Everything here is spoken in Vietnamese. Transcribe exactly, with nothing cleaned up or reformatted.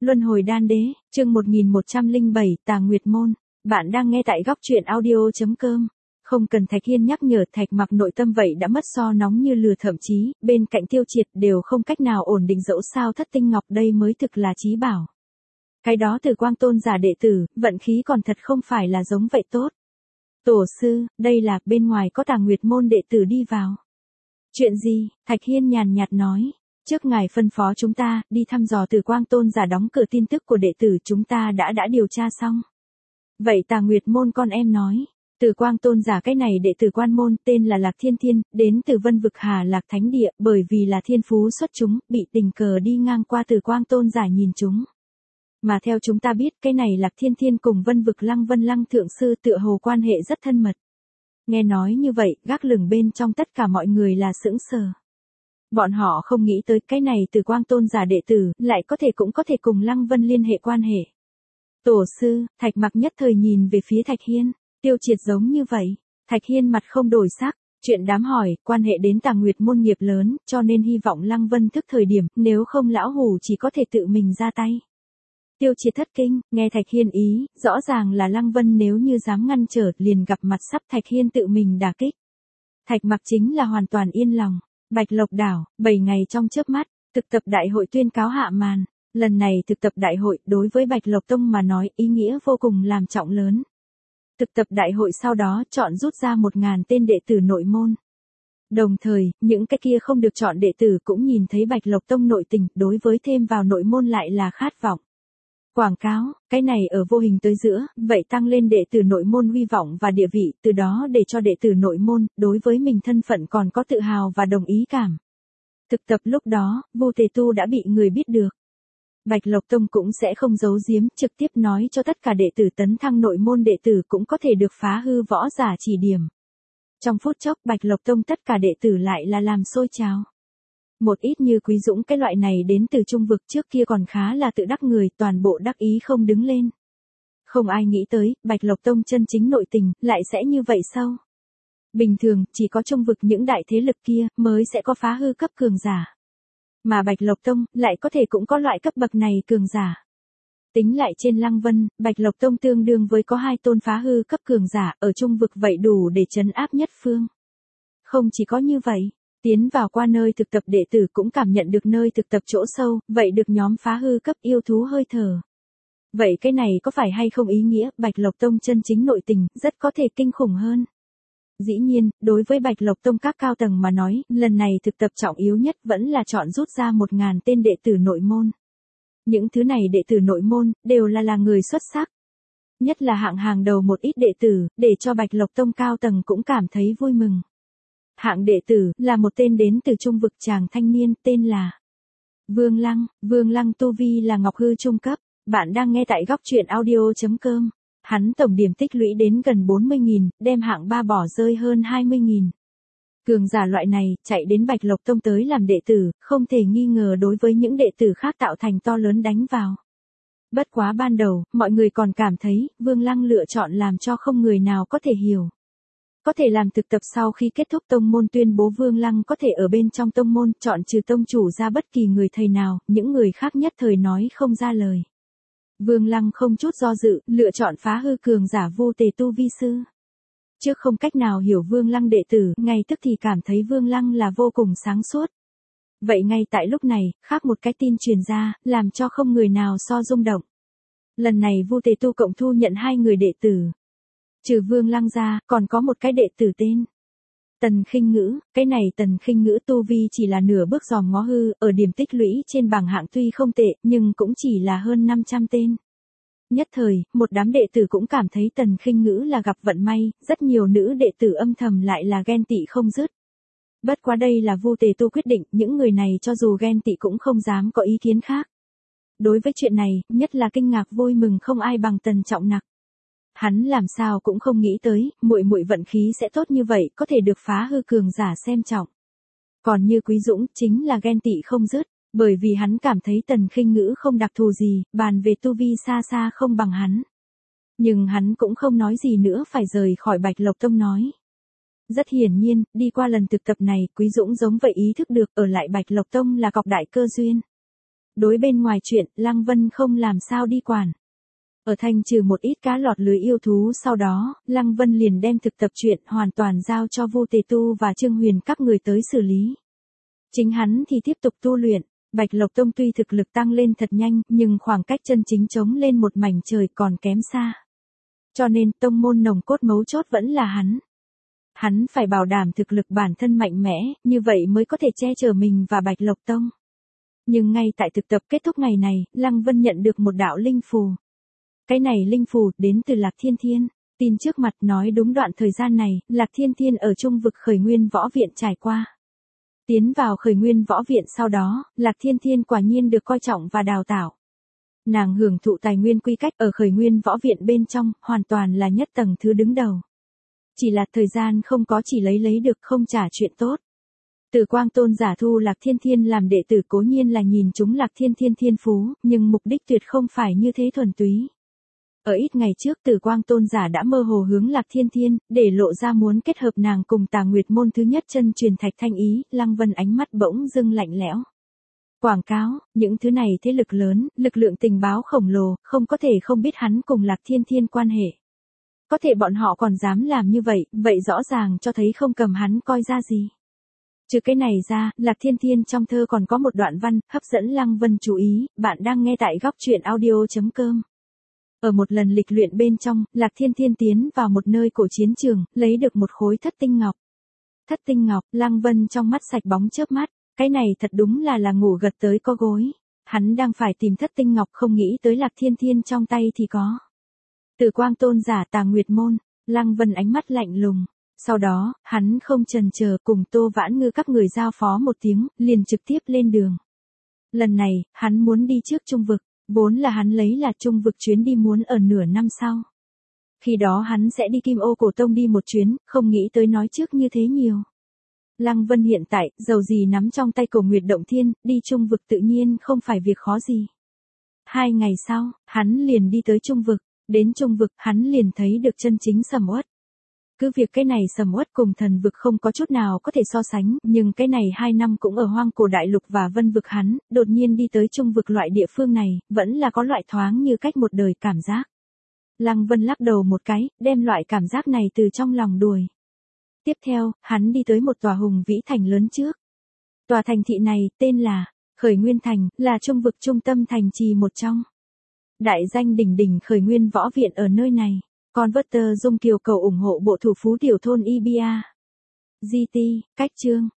Luân hồi đan đế, chương một nghìn một trăm lẻ bảy, Tà Nguyệt Môn. Bạn đang nghe tại góc truyện audio.com. Không cần Thạch Hiên nhắc nhở, Thạch Mặc nội tâm vậy đã mất so nóng như lửa, thậm chí, bên cạnh Tiêu Triệt đều không cách nào ổn định, dẫu sao thất tinh ngọc đây mới thực là chí bảo. Cái đó Từ Quang Tôn giả đệ tử, vận khí còn thật không phải là giống vậy tốt. Tổ sư, đây là, bên ngoài có Tà Nguyệt Môn đệ tử đi vào. Chuyện gì? Thạch Hiên nhàn nhạt nói. Trước ngài phân phó chúng ta, đi thăm dò Từ Quang Tôn giả đóng cửa tin tức của đệ tử, chúng ta đã đã điều tra xong. Vậy Tà Nguyệt Môn con em nói, Từ Quang Tôn giả cái này đệ tử quan môn tên là Lạc Thiên Thiên, đến từ Vân Vực Hà Lạc Thánh Địa, bởi vì là thiên phú xuất chúng, bị tình cờ đi ngang qua Từ Quang Tôn giả nhìn chúng. Mà theo chúng ta biết, cái này Lạc Thiên Thiên cùng Vân Vực Lăng Vân Lăng Thượng Sư tựa hồ quan hệ rất thân mật. Nghe nói như vậy, gác lửng bên trong tất cả mọi người là sững sờ. Bọn họ không nghĩ tới cái này Từ Quang Tôn giả đệ tử, lại có thể cũng có thể cùng Lăng Vân liên hệ quan hệ. Tổ sư, Thạch Mặc nhất thời nhìn về phía Thạch Hiên, Tiêu Triệt giống như vậy. Thạch Hiên mặt không đổi sắc, chuyện đám hỏi, quan hệ đến Tà Nguyệt Môn nghiệp lớn, cho nên hy vọng Lăng Vân thức thời điểm, nếu không lão hủ chỉ có thể tự mình ra tay. Tiêu Triệt thất kinh, nghe Thạch Hiên ý, rõ ràng là Lăng Vân nếu như dám ngăn trở, liền gặp mặt sắp Thạch Hiên tự mình đả kích. Thạch Mặc chính là hoàn toàn yên lòng. Bạch Lộc Đảo, bảy ngày trong chớp mắt, thực tập đại hội tuyên cáo hạ màn. Lần này thực tập đại hội đối với Bạch Lộc Tông mà nói ý nghĩa vô cùng làm trọng lớn. Thực tập đại hội sau đó chọn rút ra một ngàn tên đệ tử nội môn. Đồng thời, những cái kia không được chọn đệ tử cũng nhìn thấy Bạch Lộc Tông nội tình, đối với thêm vào nội môn lại là khát vọng. Quảng cáo, cái này ở vô hình tới giữa, vậy tăng lên đệ tử nội môn uy vọng và địa vị, từ đó để cho đệ tử nội môn, đối với mình thân phận còn có tự hào và đồng ý cảm. Thực tập lúc đó, Vu Tề Tu đã bị người biết được. Bạch Lộc Tông cũng sẽ không giấu giếm, trực tiếp nói cho tất cả đệ tử tấn thăng nội môn đệ tử cũng có thể được phá hư võ giả chỉ điểm. Trong phút chốc Bạch Lộc Tông tất cả đệ tử lại là làm sôi trào. Một ít như Quý Dũng cái loại này đến từ trung vực trước kia còn khá là tự đắc người, toàn bộ đắc ý không đứng lên. Không ai nghĩ tới, Bạch Lộc Tông chân chính nội tình, lại sẽ như vậy sao? Bình thường, chỉ có trung vực những đại thế lực kia, mới sẽ có phá hư cấp cường giả. Mà Bạch Lộc Tông, lại có thể cũng có loại cấp bậc này cường giả. Tính lại trên Lăng Vân, Bạch Lộc Tông tương đương với có hai tôn phá hư cấp cường giả, ở trung vực vậy đủ để trấn áp nhất phương. Không chỉ có như vậy. Tiến vào qua nơi thực tập đệ tử cũng cảm nhận được nơi thực tập chỗ sâu, vậy được nhóm phá hư cấp yêu thú hơi thở. Vậy cái này có phải hay không ý nghĩa Bạch Lộc Tông chân chính nội tình, rất có thể kinh khủng hơn. Dĩ nhiên, đối với Bạch Lộc Tông các cao tầng mà nói, lần này thực tập trọng yếu nhất vẫn là chọn rút ra một ngàn tên đệ tử nội môn. Những thứ này đệ tử nội môn, đều là là người xuất sắc. Nhất là hạng hàng đầu một ít đệ tử, để cho Bạch Lộc Tông cao tầng cũng cảm thấy vui mừng. Hạng đệ tử, là một tên đến từ trung vực chàng thanh niên, tên là Vương Lăng. Vương Lăng tu vi là ngọc hư trung cấp. Bạn đang nghe tại góc truyện audio.com. Hắn tổng điểm tích lũy đến gần bốn mươi nghìn, đem hạng ba bỏ rơi hơn hai mươi nghìn. Cường giả loại này, chạy đến Bạch Lộc Tông tới làm đệ tử, không thể nghi ngờ đối với những đệ tử khác tạo thành to lớn đánh vào. Bất quá ban đầu, mọi người còn cảm thấy, Vương Lăng lựa chọn làm cho không người nào có thể hiểu. Có thể làm thực tập sau khi kết thúc tông môn tuyên bố Vương Lăng có thể ở bên trong tông môn chọn trừ tông chủ ra bất kỳ người thầy nào, những người khác nhất thời nói không ra lời. Vương Lăng không chút do dự, lựa chọn phá hư cường giả Vu Tề Tu vi sư. Trước không cách nào hiểu Vương Lăng đệ tử, ngay tức thì cảm thấy Vương Lăng là vô cùng sáng suốt. Vậy ngay tại lúc này, khác một cái tin truyền ra, làm cho không người nào so rung động. Lần này Vu Tề Tu cộng thu nhận hai người đệ tử. Trừ Vương Lăng ra, còn có một cái đệ tử tên Tần Khinh Ngữ. Cái này Tần Khinh Ngữ tu vi chỉ là nửa bước giòm ngó hư, ở điểm tích lũy trên bảng hạng tuy không tệ, nhưng cũng chỉ là hơn năm trăm tên. Nhất thời, một đám đệ tử cũng cảm thấy Tần Khinh Ngữ là gặp vận may, rất nhiều nữ đệ tử âm thầm lại là ghen tị không dứt. Bất quá đây là Vu Tề Tu quyết định, những người này cho dù ghen tị cũng không dám có ý kiến khác. Đối với chuyện này, nhất là kinh ngạc vui mừng không ai bằng Tần Trọng Nặc. Hắn làm sao cũng không nghĩ tới, muội muội vận khí sẽ tốt như vậy, có thể được phá hư cường giả xem trọng. Còn như Quý Dũng, chính là ghen tị không dứt, bởi vì hắn cảm thấy Tần Khinh Ngữ không đặc thù gì, bàn về tu vi xa xa không bằng hắn. Nhưng hắn cũng không nói gì nữa, phải rời khỏi Bạch Lộc Tông nói. Rất hiển nhiên, đi qua lần thực tập này, Quý Dũng giống vậy ý thức được ở lại Bạch Lộc Tông là cọc đại cơ duyên. Đối bên ngoài chuyện, Lăng Vân không làm sao đi quản. Ở thanh trừ một ít cá lọt lưới yêu thú sau đó, Lăng Vân liền đem thực tập chuyện hoàn toàn giao cho Vu Tề Tu và Trương Huyền các người tới xử lý. Chính hắn thì tiếp tục tu luyện. Bạch Lộc Tông tuy thực lực tăng lên thật nhanh, nhưng khoảng cách chân chính chống lên một mảnh trời còn kém xa. Cho nên tông môn nòng cốt mấu chốt vẫn là hắn. Hắn phải bảo đảm thực lực bản thân mạnh mẽ, như vậy mới có thể che chở mình và Bạch Lộc Tông. Nhưng ngay tại thực tập kết thúc ngày này, Lăng Vân nhận được một đạo linh phù. Cái này linh phù đến từ Lạc Thiên Thiên. Tin trước mặt nói đúng đoạn thời gian này, Lạc Thiên Thiên ở trung vực Khởi Nguyên Võ Viện trải qua. Tiến vào Khởi Nguyên Võ Viện sau đó, Lạc Thiên Thiên quả nhiên được coi trọng và đào tạo. Nàng hưởng thụ tài nguyên quy cách ở Khởi Nguyên Võ Viện bên trong, hoàn toàn là nhất tầng thứ đứng đầu. Chỉ là thời gian không có chỉ lấy lấy được không trả chuyện tốt. Từ Quang Tôn giả thu Lạc Thiên Thiên làm đệ tử cố nhiên là nhìn chúng Lạc Thiên Thiên thiên phú, nhưng mục đích tuyệt không phải như thế thuần túy. Ở ít ngày trước Từ Quang Tôn giả đã mơ hồ hướng Lạc Thiên Thiên, để lộ ra muốn kết hợp nàng cùng Tà Nguyệt môn thứ nhất chân truyền Thạch Thanh Ý, Lăng Vân ánh mắt bỗng dưng lạnh lẽo. Quảng cáo, những thứ này thế lực lớn, lực lượng tình báo khổng lồ, không có thể không biết hắn cùng Lạc Thiên Thiên quan hệ. Có thể bọn họ còn dám làm như vậy, vậy rõ ràng cho thấy không cầm hắn coi ra gì. Trừ cái này ra, Lạc Thiên Thiên trong thơ còn có một đoạn văn, hấp dẫn Lăng Vân chú ý, bạn đang nghe tại góc truyện audio chấm com. Ở một lần lịch luyện bên trong, Lạc Thiên Thiên tiến vào một nơi cổ chiến trường, lấy được một khối thất tinh ngọc. Thất tinh ngọc, Lăng Vân trong mắt sạch bóng chớp mắt, cái này thật đúng là là ngủ gật tới có gối. Hắn đang phải tìm thất tinh ngọc không nghĩ tới Lạc Thiên Thiên trong tay thì có. Từ Quang Tôn giả Tà Nguyệt môn, Lăng Vân ánh mắt lạnh lùng. Sau đó, hắn không chần chờ cùng Tô Vãn Ngư các người giao phó một tiếng, liền trực tiếp lên đường. Lần này, hắn muốn đi trước trung vực, vốn là hắn lấy là trung vực chuyến đi muốn ở nửa năm sau. Khi đó hắn sẽ đi Kim Ô Cổ Tông đi một chuyến, không nghĩ tới nói trước như thế nhiều. Lăng Vân hiện tại, dầu gì nắm trong tay Cổ Nguyệt Động Thiên, đi trung vực tự nhiên không phải việc khó gì. Hai ngày sau, hắn liền đi tới trung vực, đến trung vực, hắn liền thấy được chân chính sầm uất. Cứ việc cái này sầm uất cùng thần vực không có chút nào có thể so sánh, nhưng cái này hai năm cũng ở hoang cổ đại lục và vân vực hắn, đột nhiên đi tới trung vực loại địa phương này, vẫn là có loại thoáng như cách một đời cảm giác. Lăng Vân lắc đầu một cái, đem loại cảm giác này từ trong lòng đuổi. Tiếp theo, hắn đi tới một tòa hùng vĩ thành lớn trước. Tòa thành thị này, tên là Khởi Nguyên Thành, là trung vực trung tâm thành trì một trong. Đại danh đỉnh đỉnh Khởi Nguyên Võ Viện ở nơi này. Converter Dung Kiều cầu ủng hộ bộ thủ phú tiểu thôn Ibia. giê tê, cách chương,